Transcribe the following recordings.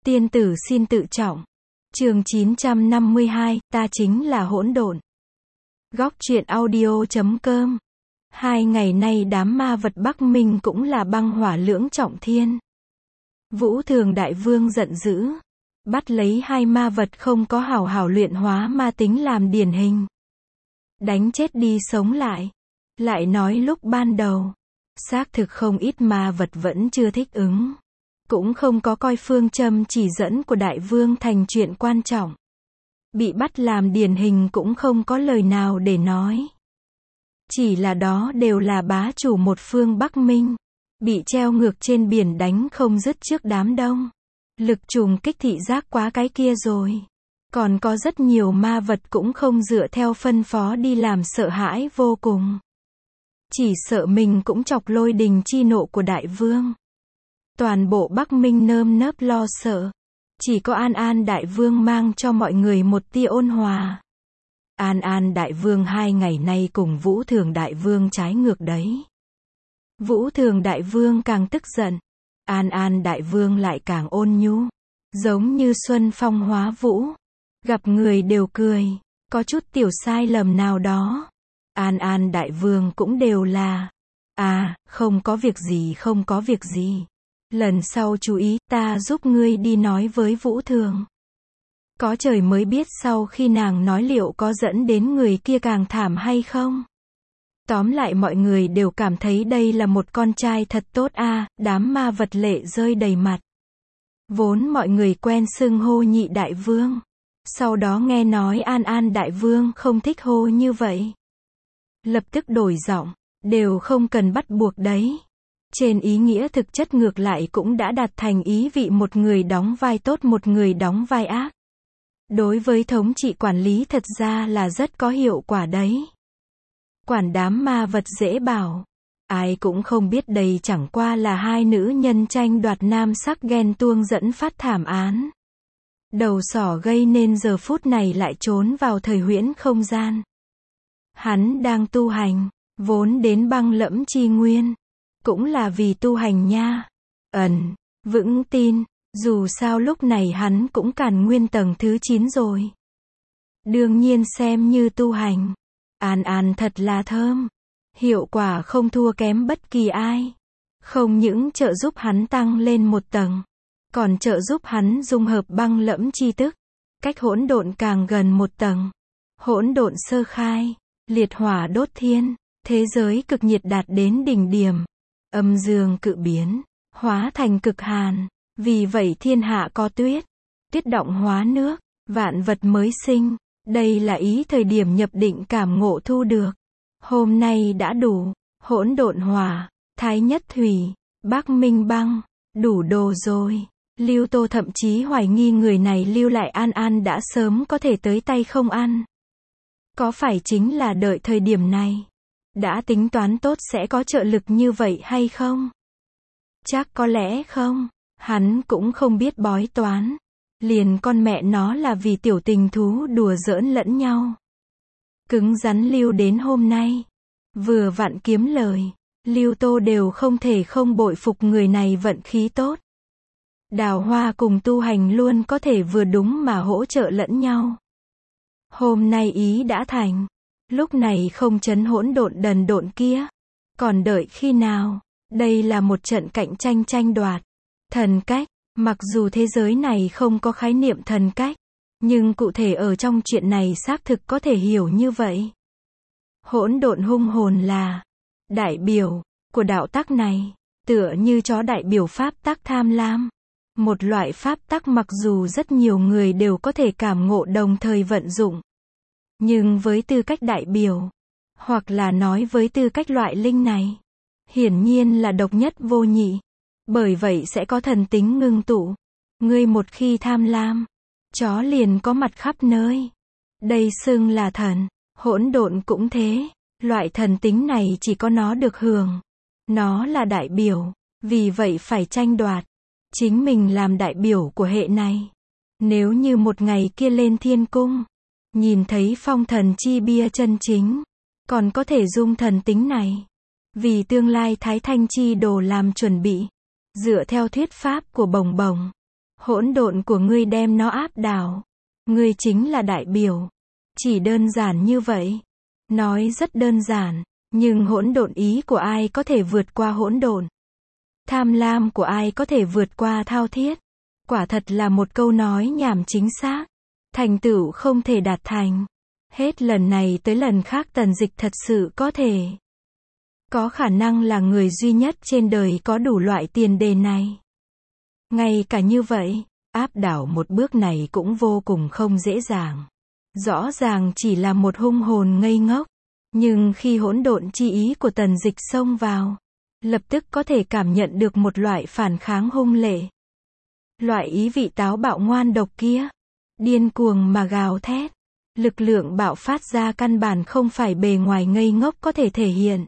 Tiên tử xin tự trọng. Chương 952, ta chính là hỗn độn. Góc truyện audio.com. 2 ngày nay đám ma vật Bắc Minh cũng là băng hỏa lưỡng trọng thiên. Vũ Thường Đại Vương giận dữ, bắt lấy 2 ma vật không có hảo hảo luyện hóa ma tính làm điển hình. Đánh chết đi sống lại. Lại nói lúc ban đầu, xác thực không ít ma vật vẫn chưa thích ứng. Cũng không có coi phương châm chỉ dẫn của Đại Vương thành chuyện quan trọng. Bị bắt làm điển hình cũng không có lời nào để nói. Chỉ là đó đều là bá chủ một phương Bắc Minh. Bị treo ngược trên biển đánh không dứt trước đám đông. Lực trùng kích thị giác quá cái kia rồi. Còn có rất nhiều ma vật cũng không dựa theo phân phó đi làm, sợ hãi vô cùng. Chỉ sợ mình cũng chọc lôi đình chi nộ của Đại Vương. Toàn bộ Bắc Minh nơm nớp lo sợ. Chỉ có An An Đại Vương mang cho mọi người một tia ôn hòa. An An Đại Vương 2 ngày nay cùng Vũ Thường Đại Vương trái ngược đấy. Vũ Thường Đại Vương càng tức giận. An An Đại Vương lại càng ôn nhu. Giống như xuân phong hóa vũ. Gặp người đều cười. Có chút tiểu sai lầm nào đó. An An Đại Vương cũng đều là. Không có việc gì, không có việc gì. Lần sau chú ý, ta giúp ngươi đi nói với Vũ Thường. Có trời mới biết sau khi nàng nói liệu có dẫn đến người kia càng thảm hay không. Tóm lại mọi người đều cảm thấy đây là một con trai thật tốt đám ma vật lệ rơi đầy mặt. Vốn mọi người quen xưng hô nhị đại vương. Sau đó nghe nói An An Đại Vương không thích hô như vậy. Lập tức đổi giọng, đều không cần bắt buộc đấy. Trên ý nghĩa thực chất ngược lại cũng đã đạt thành ý vị một người đóng vai tốt một người đóng vai ác. Đối với thống trị quản lý thật ra là rất có hiệu quả đấy. Quản đám ma vật dễ bảo. Ai cũng không biết đây chẳng qua là 2 nữ nhân tranh đoạt nam sắc ghen tuông dẫn phát thảm án. Đầu sỏ gây nên giờ phút này lại trốn vào thời huyễn không gian. Hắn đang tu hành, vốn đến băng lẫm chi nguyên. Cũng là vì tu hành nha. Vững tin, dù sao lúc này hắn cũng càn nguyên tầng thứ 9 rồi. Đương nhiên xem như tu hành. An An thật là thơm. Hiệu quả không thua kém bất kỳ ai. Không những trợ giúp hắn tăng lên một tầng, còn trợ giúp hắn dung hợp băng lẫm chi tức. Cách hỗn độn càng gần một tầng. Hỗn độn sơ khai, liệt hỏa đốt thiên, thế giới cực nhiệt đạt đến đỉnh điểm. Âm dương cự biến, hóa thành cực hàn. Vì vậy thiên hạ có tuyết. Tuyết động hóa nước, vạn vật mới sinh. Đây là ý thời điểm nhập định cảm ngộ thu được. Hôm nay đã đủ. Hỗn độn hỏa, thái nhất thủy, Bắc Minh băng. Đủ đồ rồi. Lưu Tô thậm chí hoài nghi người này lưu lại An An đã sớm có thể tới tay không ăn. Có phải chính là đợi thời điểm này? Đã tính toán tốt sẽ có trợ lực như vậy hay không? Chắc có lẽ không. Hắn cũng không biết bói toán. Liền con mẹ nó là vì tiểu tình thú đùa giỡn lẫn nhau. Cứng rắn lưu đến hôm nay. Vừa vặn kiếm lời. Lưu Tô đều không thể không bội phục người này vận khí tốt. Đào hoa cùng tu hành luôn có thể vừa đúng mà hỗ trợ lẫn nhau. Hôm nay ý đã thành. Lúc này không chấn hỗn độn đần độn kia. Còn đợi khi nào? Đây là một trận cạnh tranh tranh đoạt. Thần cách. Mặc dù thế giới này không có khái niệm thần cách. Nhưng cụ thể ở trong chuyện này xác thực có thể hiểu như vậy. Hỗn độn hung hồn là đại biểu của đạo tắc này. Tựa như chó đại biểu pháp tắc tham lam. Một loại pháp tắc mặc dù rất nhiều người đều có thể cảm ngộ đồng thời vận dụng. Nhưng với tư cách đại biểu, hoặc là nói với tư cách loại linh này, hiển nhiên là độc nhất vô nhị. Bởi vậy sẽ có thần tính ngưng tụ. Ngươi một khi tham lam, chó liền có mặt khắp nơi. Đây xưng là thần. Hỗn độn cũng thế. Loại thần tính này chỉ có nó được hưởng. Nó là đại biểu. Vì vậy phải tranh đoạt. Chính mình làm đại biểu của hệ này. Nếu như một ngày kia lên thiên cung, nhìn thấy phong thần chi bia chân chính, còn có thể dung thần tính này. Vì tương lai thái thanh chi đồ làm chuẩn bị. Dựa theo thuyết pháp của Bồng Bồng, Hỗn độn của ngươi đem nó áp đảo. Ngươi chính là đại biểu. Chỉ đơn giản như vậy. Nói rất đơn giản, nhưng hỗn độn ý của ai có thể vượt qua hỗn độn? Tham lam của ai có thể vượt qua thao thiết? Quả thật là một câu nói nhảm chính xác. Thành tựu không thể đạt thành. Hết lần này tới lần khác Tần Dịch thật sự có thể. Có khả năng là người duy nhất trên đời có đủ loại tiền đề này. Ngay cả như vậy, áp đảo một bước này cũng vô cùng không dễ dàng. Rõ ràng chỉ là một hung hồn ngây ngốc. Nhưng khi hỗn độn chi ý của Tần Dịch xông vào, lập tức có thể cảm nhận được một loại phản kháng hung lệ. Loại ý vị táo bạo ngoan độc kia, điên cuồng mà gào thét. Lực lượng bạo phát ra căn bản không phải bề ngoài ngây ngốc có thể thể hiện.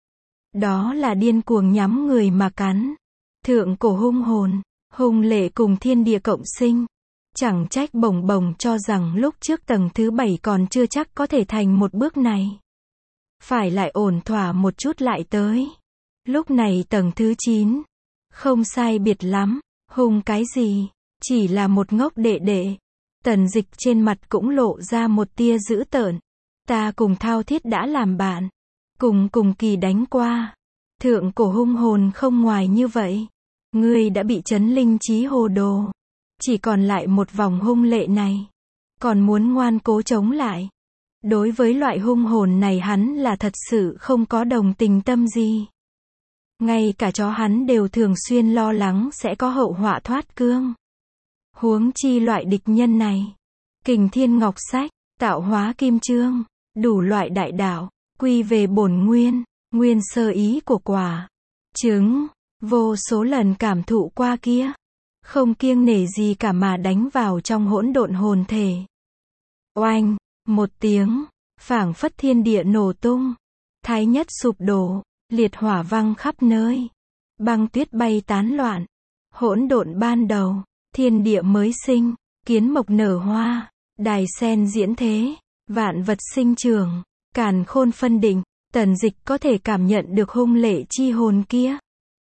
Đó là điên cuồng nhắm người mà cắn. Thượng cổ hung hồn, hung lệ cùng thiên địa cộng sinh. Chẳng trách Bồng Bồng cho rằng lúc trước tầng thứ 7 còn chưa chắc có thể thành một bước này. Phải lại ổn thỏa một chút lại tới. Lúc này tầng thứ 9. Không sai biệt lắm. Hung cái gì? Chỉ là một ngốc đệ đệ. Tần Dịch trên mặt cũng lộ ra một tia dữ tợn. Ta cùng thao thiết đã làm bạn. Cùng kỳ đánh qua. Thượng cổ hung hồn không ngoài như vậy. Ngươi đã bị chấn linh trí hồ đồ. Chỉ còn lại một vòng hung lệ này. Còn muốn ngoan cố chống lại. Đối với loại hung hồn này hắn là thật sự không có đồng tình tâm gì. Ngay cả chó hắn đều thường xuyên lo lắng sẽ có hậu họa thoát cương. Huống chi loại địch nhân này. Kình thiên ngọc sách, tạo hóa kim chương, đủ loại đại đạo, quy về bổn nguyên, nguyên sơ ý của quả. Chứng, vô số lần cảm thụ qua kia. Không kiêng nể gì cả mà đánh vào trong hỗn độn hồn thể. Oanh, một tiếng, phảng phất thiên địa nổ tung. Thái nhất sụp đổ, liệt hỏa văng khắp nơi. Băng tuyết bay tán loạn. Hỗn độn ban đầu, thiên địa mới sinh, kiến mộc nở hoa, đài sen diễn thế, vạn vật sinh trưởng, càn khôn phân định. Tần Dịch có thể cảm nhận được hung lệ chi hồn kia.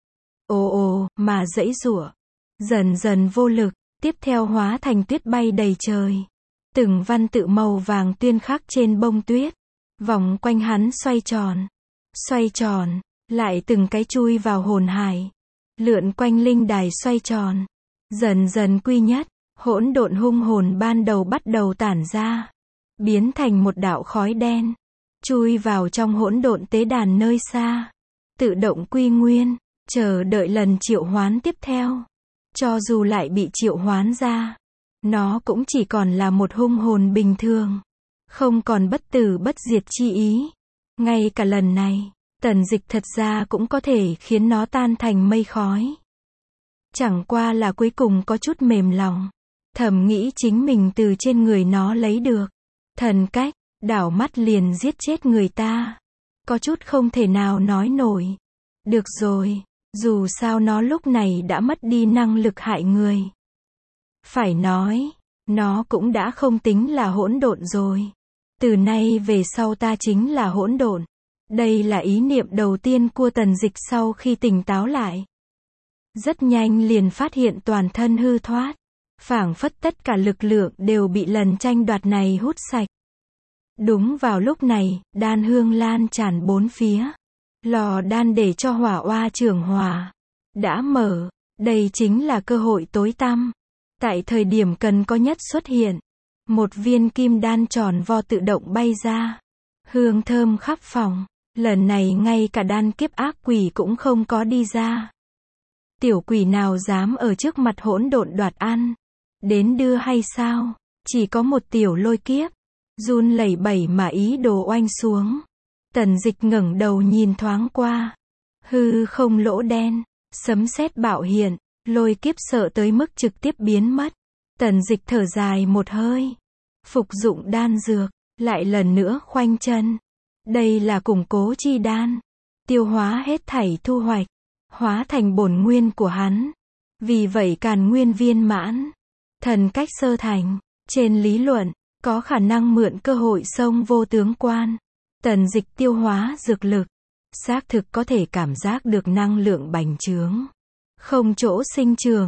Ồ mà giãy giụa, dần dần vô lực, tiếp theo hóa thành tuyết bay đầy trời. Từng văn tự màu vàng tuyên khắc trên bông tuyết, vòng quanh hắn xoay tròn, lại từng cái chui vào hồn hải, lượn quanh linh đài xoay tròn, dần dần quy nhất, hỗn độn hung hồn ban đầu bắt đầu tản ra, biến thành một đạo khói đen, chui vào trong hỗn độn tế đàn nơi xa, tự động quy nguyên, chờ đợi lần triệu hoán tiếp theo. Cho dù lại bị triệu hoán ra, nó cũng chỉ còn là một hung hồn bình thường, không còn bất tử bất diệt chi ý. Ngay cả lần này, Tần Dịch thật ra cũng có thể khiến nó tan thành mây khói. Chẳng qua là cuối cùng có chút mềm lòng, thầm nghĩ chính mình từ trên người nó lấy được thần cách, đảo mắt liền giết chết người ta. Có chút không thể nào nói nổi. Được rồi, dù sao nó lúc này đã mất đi năng lực hại người. Phải nói, nó cũng đã không tính là hỗn độn rồi. Từ nay về sau ta chính là hỗn độn. Đây là ý niệm đầu tiên của Tần Dịch sau khi tỉnh táo lại. Rất nhanh liền phát hiện toàn thân hư thoát. Phảng phất tất cả lực lượng đều bị lần tranh đoạt này hút sạch. Đúng vào lúc này, đan hương lan tràn bốn phía. Lò đan để cho hỏa oa trưởng hỏa đã mở. Đây chính là cơ hội tối tăm. Tại thời điểm cần có nhất xuất hiện. Một viên kim đan tròn vo tự động bay ra. Hương thơm khắp phòng. Lần này ngay cả đan kiếp ác quỷ cũng không có đi ra. Tiểu quỷ nào dám ở trước mặt hỗn độn đoạt ăn. Đến đưa hay sao? Chỉ có một tiểu lôi kiếp. Run lẩy bẩy mà ý đồ oanh xuống. Tần Dịch ngẩng đầu nhìn thoáng qua. Hư không lỗ đen. Sấm sét bạo hiện. Lôi kiếp sợ tới mức trực tiếp biến mất. Tần Dịch thở dài một hơi. Phục dụng đan dược. Lại lần nữa khoanh chân. Đây là củng cố chi đan. Tiêu hóa hết thảy thu hoạch. Hóa thành bổn nguyên của hắn. Vì vậy càn nguyên viên mãn. Thần cách sơ thành. Trên lý luận, có khả năng mượn cơ hội xông vô tướng quan. Tần Dịch tiêu hóa dược lực. Xác thực có thể cảm giác được năng lượng bành trướng. Không chỗ sinh trường.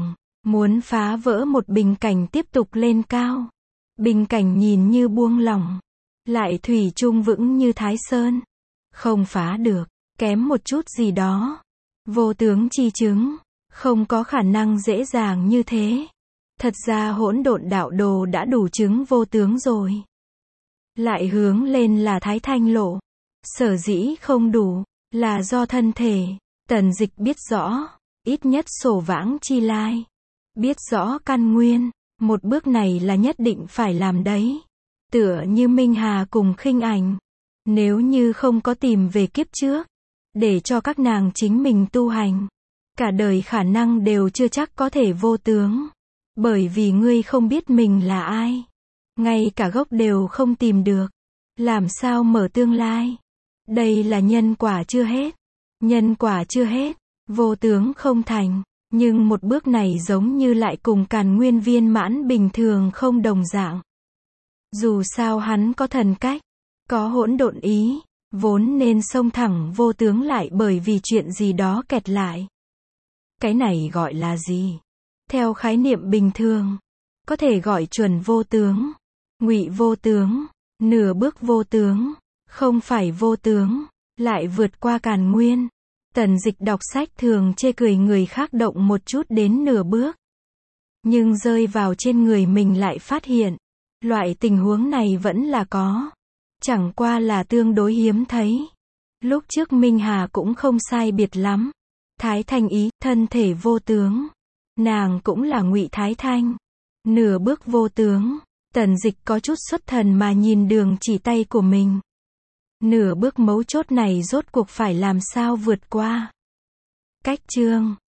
Muốn phá vỡ một bình cảnh tiếp tục lên cao. Bình cảnh nhìn như buông lỏng, lại thủy chung vững như Thái Sơn. Không phá được, kém một chút gì đó. Vô tướng chi chứng, không có khả năng dễ dàng như thế. Thật ra hỗn độn đạo đồ đã đủ chứng vô tướng rồi. Lại hướng lên là Thái Thanh lộ. Sở dĩ không đủ, là do thân thể. Tần Dịch biết rõ, ít nhất sổ vãng chi lai. Biết rõ căn nguyên, một bước này là nhất định phải làm đấy. Tựa như Minh Hà cùng Khinh Ảnh. Nếu như không có tìm về kiếp trước, để cho các nàng chính mình tu hành, cả đời khả năng đều chưa chắc có thể vô tướng. Bởi vì ngươi không biết mình là ai. Ngay cả gốc đều không tìm được. Làm sao mở tương lai? Đây là nhân quả chưa hết. Nhân quả chưa hết. Vô tướng không thành. Nhưng một bước này giống như lại cùng Càn Nguyên viên mãn bình thường không đồng dạng. Dù sao hắn có thần cách, có hỗn độn ý, vốn nên xông thẳng vô tướng lại bởi vì chuyện gì đó kẹt lại. Cái này gọi là gì? Theo khái niệm bình thường, có thể gọi chuẩn vô tướng, ngụy vô tướng, nửa bước vô tướng, không phải vô tướng, lại vượt qua Càn Nguyên. Tần Dịch đọc sách thường chê cười người khác động một chút đến nửa bước. Nhưng rơi vào trên người mình lại phát hiện, loại tình huống này vẫn là có. Chẳng qua là tương đối hiếm thấy. Lúc trước Minh Hà cũng không sai biệt lắm. Thái Thanh ý, thân thể vô tướng. Nàng cũng là ngụy Thái Thanh. Nửa bước vô tướng. Tần Dịch có chút xuất thần mà nhìn đường chỉ tay của mình. Nửa bước mấu chốt này rốt cuộc phải làm sao vượt qua. Cách chương